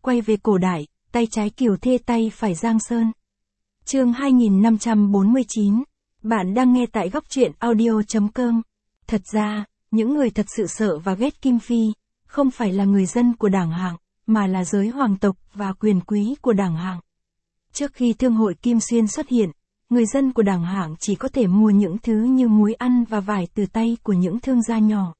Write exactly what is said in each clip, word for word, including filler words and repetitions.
quay về cổ đại, tay trái Kiều Thê tay phải Giang Sơn. Chương hai nghìn năm trăm bốn mươi chín. Bạn đang nghe tại góc truyện audio chấm com. Thật ra, những người thật sự sợ và ghét Kim Phi, không phải là người dân của Đảng Hạng, mà là giới hoàng tộc và quyền quý của Đảng Hạng. Trước khi thương hội Kim Xuyên xuất hiện, người dân của Đảng Hạng chỉ có thể mua những thứ như muối ăn và vải từ tay của những thương gia nhỏ.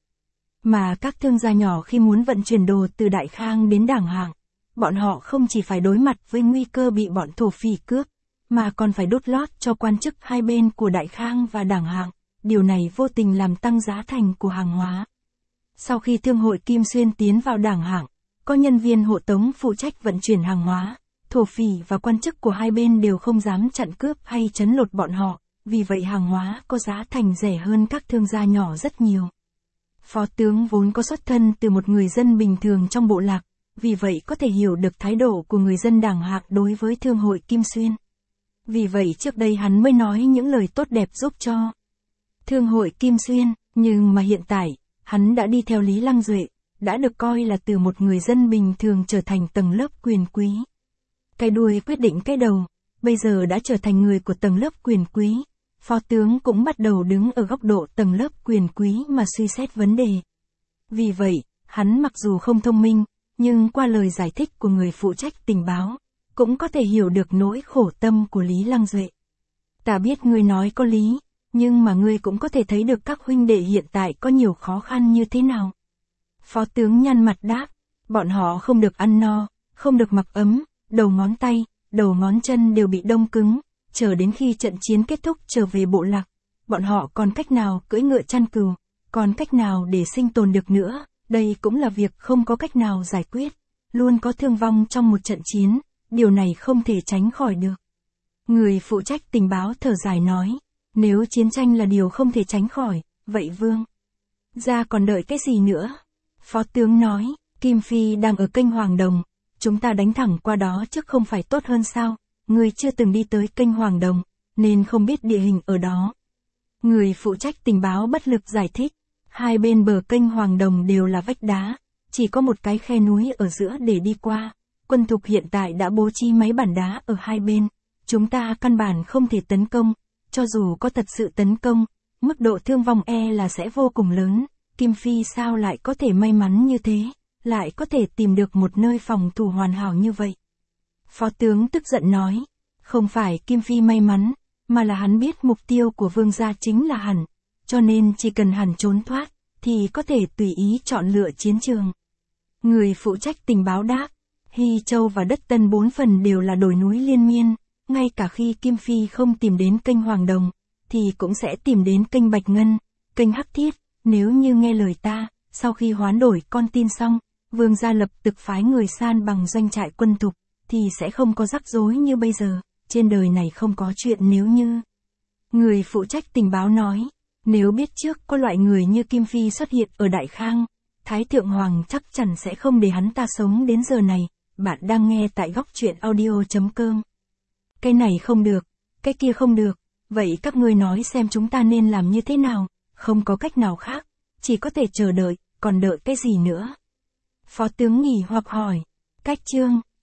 Mà các thương gia nhỏ khi muốn vận chuyển đồ từ Đại Khang đến Đảng Hạng, bọn họ không chỉ phải đối mặt với nguy cơ bị bọn thổ phỉ cướp, mà còn phải đốt lót cho quan chức hai bên của Đại Khang và Đảng Hạng. Điều này vô tình làm tăng giá thành của hàng hóa. Sau khi thương hội Kim Xuyên tiến vào Đảng Hạng, có nhân viên hộ tống phụ trách vận chuyển hàng hóa, thổ phỉ và quan chức của hai bên đều không dám chặn cướp hay trấn lột bọn họ, vì vậy hàng hóa có giá thành rẻ hơn các thương gia nhỏ rất nhiều. Phó tướng vốn có xuất thân từ một người dân bình thường trong bộ lạc, vì vậy có thể hiểu được thái độ của người dân Đảng Hạng đối với thương hội Kim Xuyên. Vì vậy trước đây hắn mới nói những lời tốt đẹp giúp cho thương hội Kim Xuyên, nhưng mà hiện tại, hắn đã đi theo Lý Lăng Duệ, đã được coi là từ một người dân bình thường trở thành tầng lớp quyền quý. Cái đuôi quyết định cái đầu, bây giờ đã trở thành người của tầng lớp quyền quý. Phó tướng cũng bắt đầu đứng ở góc độ tầng lớp quyền quý mà suy xét vấn đề. Vì vậy, hắn mặc dù không thông minh, nhưng qua lời giải thích của người phụ trách tình báo, cũng có thể hiểu được nỗi khổ tâm của Lý Lăng Duệ. Ta biết ngươi nói có lý, nhưng mà ngươi cũng có thể thấy được các huynh đệ hiện tại có nhiều khó khăn như thế nào. Phó tướng nhăn mặt đáp, bọn họ không được ăn no, không được mặc ấm, đầu ngón tay, đầu ngón chân đều bị đông cứng, chờ đến khi trận chiến kết thúc trở về bộ lạc, bọn họ còn cách nào cưỡi ngựa chăn cừu, còn cách nào để sinh tồn được nữa, đây cũng là việc không có cách nào giải quyết, luôn có thương vong trong một trận chiến, điều này không thể tránh khỏi được. Người phụ trách tình báo thở dài nói, nếu chiến tranh là điều không thể tránh khỏi, vậy vương gia còn đợi cái gì nữa? Phó tướng nói, Kim Phi đang ở kênh Hoàng Đồng, chúng ta đánh thẳng qua đó chứ không phải tốt hơn sao? Người chưa từng đi tới kênh Hoàng Đồng, nên không biết địa hình ở đó. Người phụ trách tình báo bất lực giải thích, hai bên bờ kênh Hoàng Đồng đều là vách đá, chỉ có một cái khe núi ở giữa để đi qua. Quân thục hiện tại đã bố trí mấy bản đá ở hai bên, chúng ta căn bản không thể tấn công, cho dù có thật sự tấn công, mức độ thương vong e là sẽ vô cùng lớn. Kim Phi sao lại có thể may mắn như thế, lại có thể tìm được một nơi phòng thủ hoàn hảo như vậy? Phó tướng tức giận nói, không phải Kim Phi may mắn, mà là hắn biết mục tiêu của vương gia chính là hắn, cho nên chỉ cần hắn trốn thoát, thì có thể tùy ý chọn lựa chiến trường. Người phụ trách tình báo đáp, Hy Châu và đất Tân bốn phần đều là đồi núi liên miên, ngay cả khi Kim Phi không tìm đến kênh Hoàng Đồng, thì cũng sẽ tìm đến kênh Bạch Ngân, kênh Hắc Thiết, nếu như nghe lời ta, sau khi hoán đổi con tin xong, vương gia lập tức phái người san bằng doanh trại quân thục, thì sẽ không có rắc rối như bây giờ, trên đời này không có chuyện nếu như. Người phụ trách tình báo nói, nếu biết trước có loại người như Kim Phi xuất hiện ở Đại Khang, Thái Thượng Hoàng chắc chắn sẽ không để hắn ta sống đến giờ này. Bạn đang nghe tại góc truyện audio chấm com. Cái này không được, cái kia không được, vậy các ngươi nói xem chúng ta nên làm như thế nào? Không có cách nào khác, chỉ có thể chờ đợi, còn đợi cái gì nữa? Phó tướng nghỉ hoặc hỏi, cách chương,